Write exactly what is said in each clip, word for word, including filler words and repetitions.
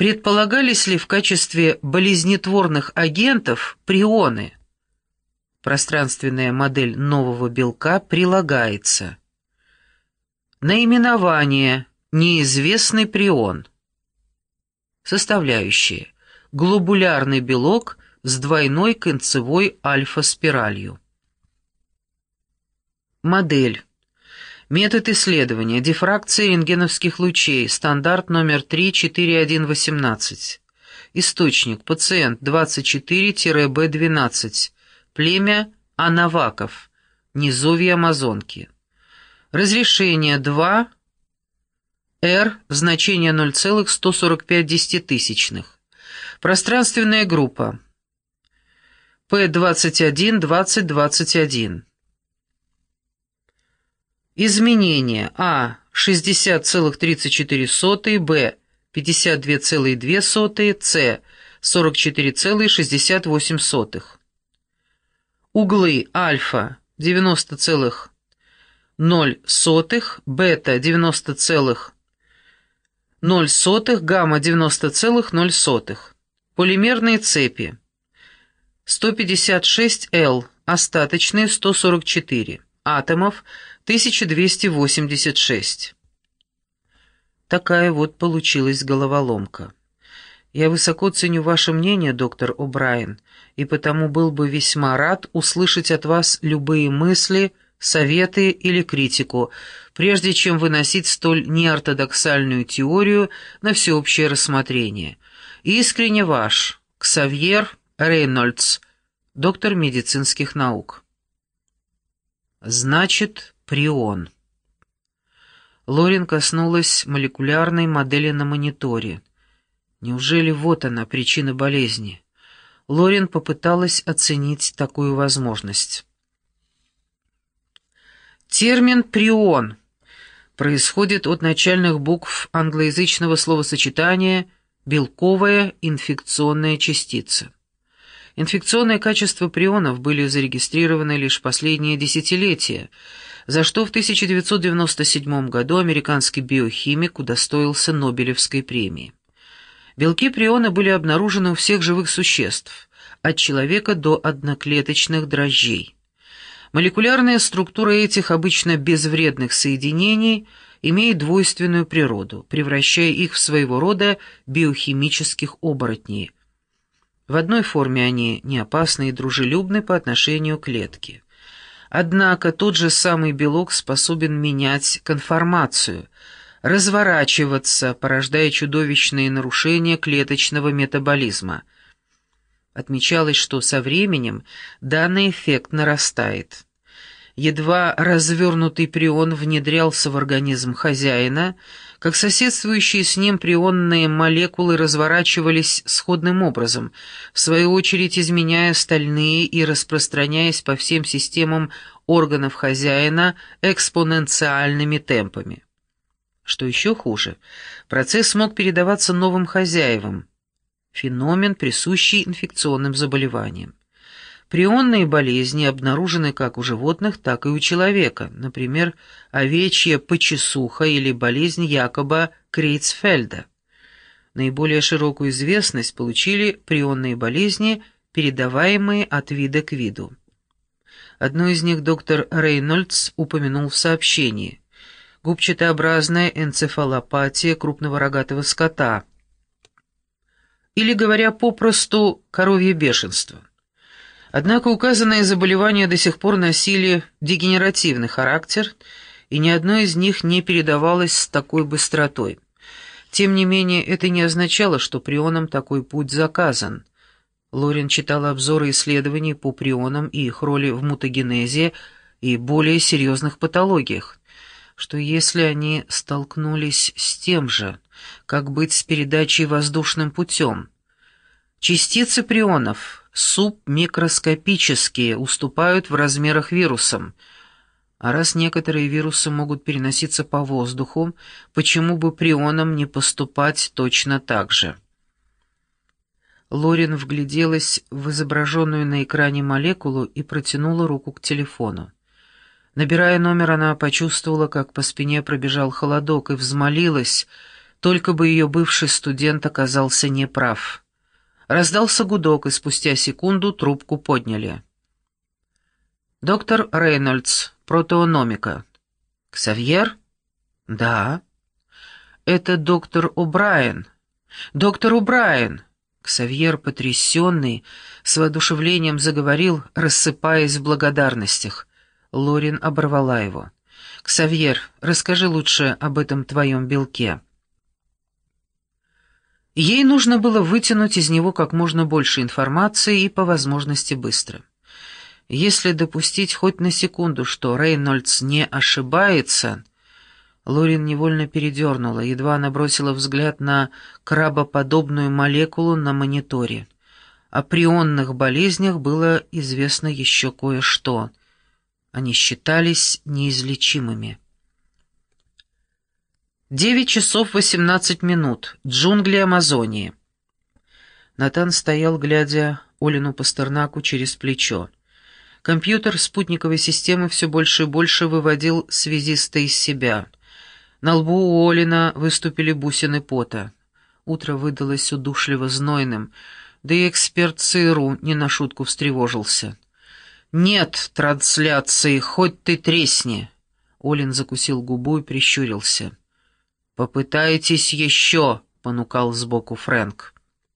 Предполагались ли в качестве болезнетворных агентов прионы? Пространственная модель нового белка прилагается. Наименование: неизвестный прион. Составляющие: глобулярный белок с двойной концевой альфа-спиралью. Модель. Метод исследования: дифракция рентгеновских лучей, стандарт номер три четыре один восемнадцать. Источник: пациент двадцать четыре бэ двенадцать, племя Анаваков, низовье Амазонки. Разрешение два, R, значение ноль целых сто сорок пять десятитысячных. Пространственная группа P двадцать один двадцать двадцать один. Изменения: А шестьдесят целых тридцать четыре сотых, Б пятьдесят два целых две сотых, С сорок четыре целых шестьдесят восемь сотых. Углы: альфа девяносто целых ноль сотых, бета девяносто целых ноль сотых, гамма девяносто целых ноль сотых. Полимерные цепи: сто пятьдесят шесть Л, остаточные сто сорок четыре, атомов тысяча двести восемьдесят шесть. Такая вот получилась головоломка. Я высоко ценю ваше мнение, доктор О'Брайен, и потому был бы весьма рад услышать от вас любые мысли, советы или критику, прежде чем выносить столь неортодоксальную теорию на всеобщее рассмотрение. Искренне ваш, Ксавьер Рейнольдс, доктор медицинских наук. Значит, прион. Лорен коснулась молекулярной модели на мониторе. Неужели вот она, причина болезни? Лорен попыталась оценить такую возможность. Термин «прион» происходит от начальных букв англоязычного словосочетания «белковая инфекционная частица». Инфекционные качества прионов были зарегистрированы лишь в последние десятилетия, за что в тысяча девятьсот девяносто седьмом году американский биохимик удостоился Нобелевской премии. Белки приона были обнаружены у всех живых существ, от человека до одноклеточных дрожжей. Молекулярная структура этих обычно безвредных соединений имеет двойственную природу, превращая их в своего рода биохимических оборотней. В одной форме они не опасны и дружелюбны по отношению к клетке. Однако тот же самый белок способен менять конформацию, разворачиваться, порождая чудовищные нарушения клеточного метаболизма. Отмечалось, что со временем данный эффект нарастает. Едва развернутый прион внедрялся в организм хозяина, как соседствующие с ним прионные молекулы разворачивались сходным образом, в свою очередь изменяя остальные и распространяясь по всем системам органов хозяина экспоненциальными темпами. Что еще хуже, процесс мог передаваться новым хозяевам. Феномен, присущий инфекционным заболеваниям. Прионные болезни обнаружены как у животных, так и у человека, например, овечья почесуха или болезнь Якоба Крейцфельда. Наиболее широкую известность получили прионные болезни, передаваемые от вида к виду. Одну из них доктор Рейнольдс упомянул в сообщении: губчатообразная энцефалопатия крупного рогатого скота, или, говоря попросту, коровье бешенство. Однако указанные заболевания до сих пор носили дегенеративный характер, и ни одно из них не передавалось с такой быстротой. Тем не менее, это не означало, что прионам такой путь заказан. Лорен читала обзоры исследований по прионам и их роли в мутагенезе и более серьезных патологиях. Что если они столкнулись с тем же, как быть с передачей воздушным путем? Частицы прионов субмикроскопические, уступают в размерах вирусам. А раз некоторые вирусы могут переноситься по воздуху, почему бы прионам не поступать точно так же? Лорен вгляделась в изображенную на экране молекулу и протянула руку к телефону. Набирая номер, она почувствовала, как по спине пробежал холодок, и взмолилась: Только бы ее бывший студент оказался неправ. Раздался гудок, и спустя секунду трубку подняли. «Доктор Рейнольдс, протеономика». «Ксавьер?» «Да». «Это доктор О'Брайен». «Доктор О'Брайен!» Ксавьер, потрясенный, с воодушевлением заговорил, рассыпаясь в благодарностях. Лорин оборвала его. «Ксавьер, расскажи лучше об этом твоем белке». Ей нужно было вытянуть из него как можно больше информации и по возможности быстро. Если допустить хоть на секунду, что Рейнольдс не ошибается... Лорин невольно передернула, едва она бросила взгляд на крабоподобную молекулу на мониторе. О прионных болезнях было известно еще кое-что. Они считались неизлечимыми. Девять часов восемнадцать минут. Джунгли Амазонии. Натан стоял, глядя Олину Пастернаку через плечо. Компьютер спутниковой системы все больше и больше выводил связиста из себя. На лбу у Олина выступили бусины пота. Утро выдалось удушливо знойным, да и эксперт ЦРУ не на шутку встревожился. «Нет трансляции, хоть ты тресни!» Олин закусил губу и прищурился. «Попытайтесь еще!» — понукал сбоку Фрэнк.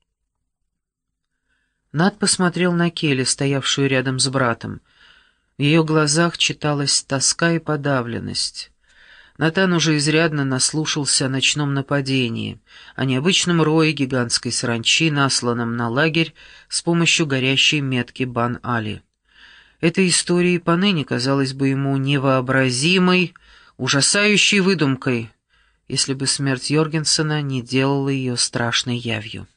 Нат посмотрел на Келли, стоявшую рядом с братом. В ее глазах читалась тоска и подавленность. Натан уже изрядно наслушался о ночном нападении, о необычном рое гигантской саранчи, насланном на лагерь с помощью горящей метки Бан-Али. Эта история и поныне казалась бы ему невообразимой, ужасающей выдумкой, если бы смерть Йоргенсена не делала ее страшной явью.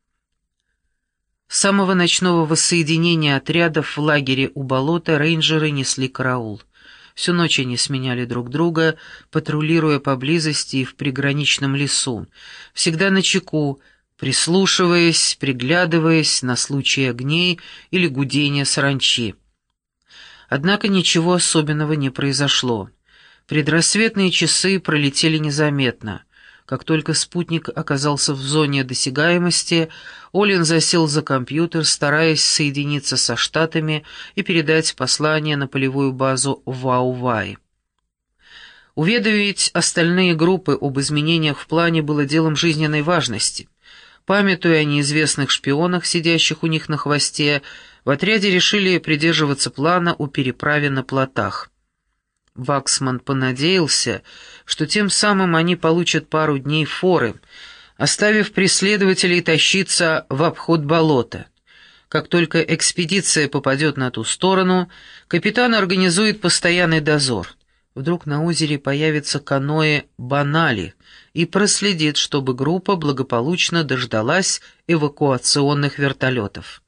С самого ночного воссоединения отрядов в лагере у болота рейнджеры несли караул. Всю ночь они сменяли друг друга, патрулируя поблизости и в приграничном лесу, всегда начеку, прислушиваясь, приглядываясь на случай огней или гудения саранчи. Однако ничего особенного не произошло. Предрассветные часы пролетели незаметно. Как только спутник оказался в зоне досягаемости, Олин засел за компьютер, стараясь соединиться со Штатами и передать послание на полевую базу Вау-Вай. Уведомить остальные группы об изменениях в плане было делом жизненной важности. Памятуя о неизвестных шпионах, сидящих у них на хвосте, в отряде решили придерживаться плана о переправе на плотах. Ваксман понадеялся, что тем самым они получат пару дней форы, оставив преследователей тащиться в обход болота. Как только экспедиция попадет на ту сторону, капитан организует постоянный дозор. Вдруг на озере появится каноэ Бан-Али и проследит, чтобы группа благополучно дождалась эвакуационных вертолетов.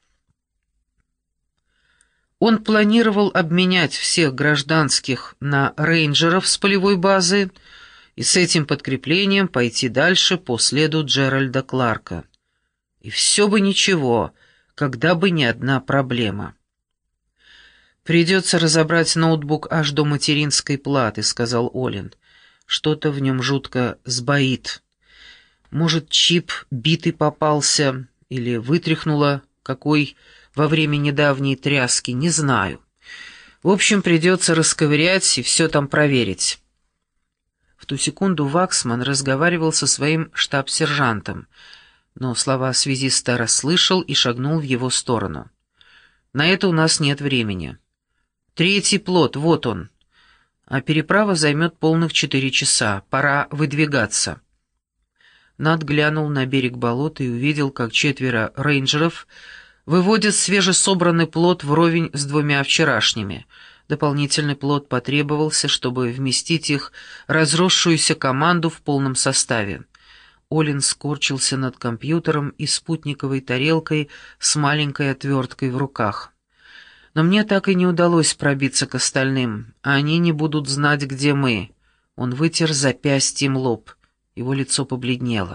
Он планировал обменять всех гражданских на рейнджеров с полевой базы и с этим подкреплением пойти дальше по следу Джеральда Кларка. И все бы ничего, когда бы не одна проблема. «Придется разобрать ноутбук аж до материнской платы», — сказал Олин. «Что-то в нем жутко сбоит. Может, чип битый попался или вытряхнуло какой во время недавней тряски, не знаю. В общем, придется расковырять и все там проверить». В ту секунду Ваксман разговаривал со своим штаб-сержантом, но слова связиста расслышал и шагнул в его сторону. «На это у нас нет времени. Третий плот, вот он. А переправа займет полных четыре часа. Пора выдвигаться». Нат глянул на берег болота и увидел, как четверо рейнджеров выводят свежесобранный плот вровень с двумя вчерашними. Дополнительный плот потребовался, чтобы вместить их разросшуюся команду в полном составе. Олин скорчился над компьютером и спутниковой тарелкой с маленькой отверткой в руках. «Но мне так и не удалось пробиться к остальным, а они не будут знать, где мы». Он вытер запястьем лоб. Его лицо побледнело.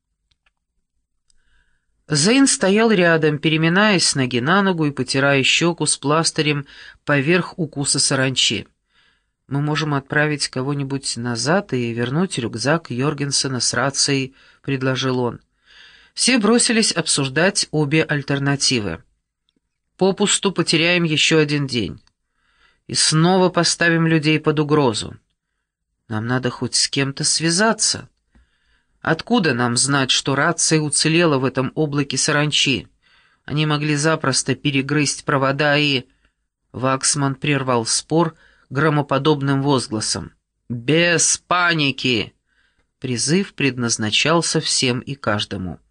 Зейн стоял рядом, переминаясь с ноги на ногу и потирая щеку с пластырем поверх укуса саранчи. Мы можем отправить кого-нибудь назад и вернуть рюкзак Йоргенсена с рацией», — предложил он. Все бросились обсуждать обе альтернативы. «Попусту потеряем еще один день. И снова поставим людей под угрозу. Нам надо хоть с кем-то связаться. Откуда нам знать, что рация уцелела в этом облаке саранчи? Они могли запросто перегрызть провода и...» Ваксман прервал спор громоподобным возгласом. «Без паники!» Призыв предназначался всем и каждому.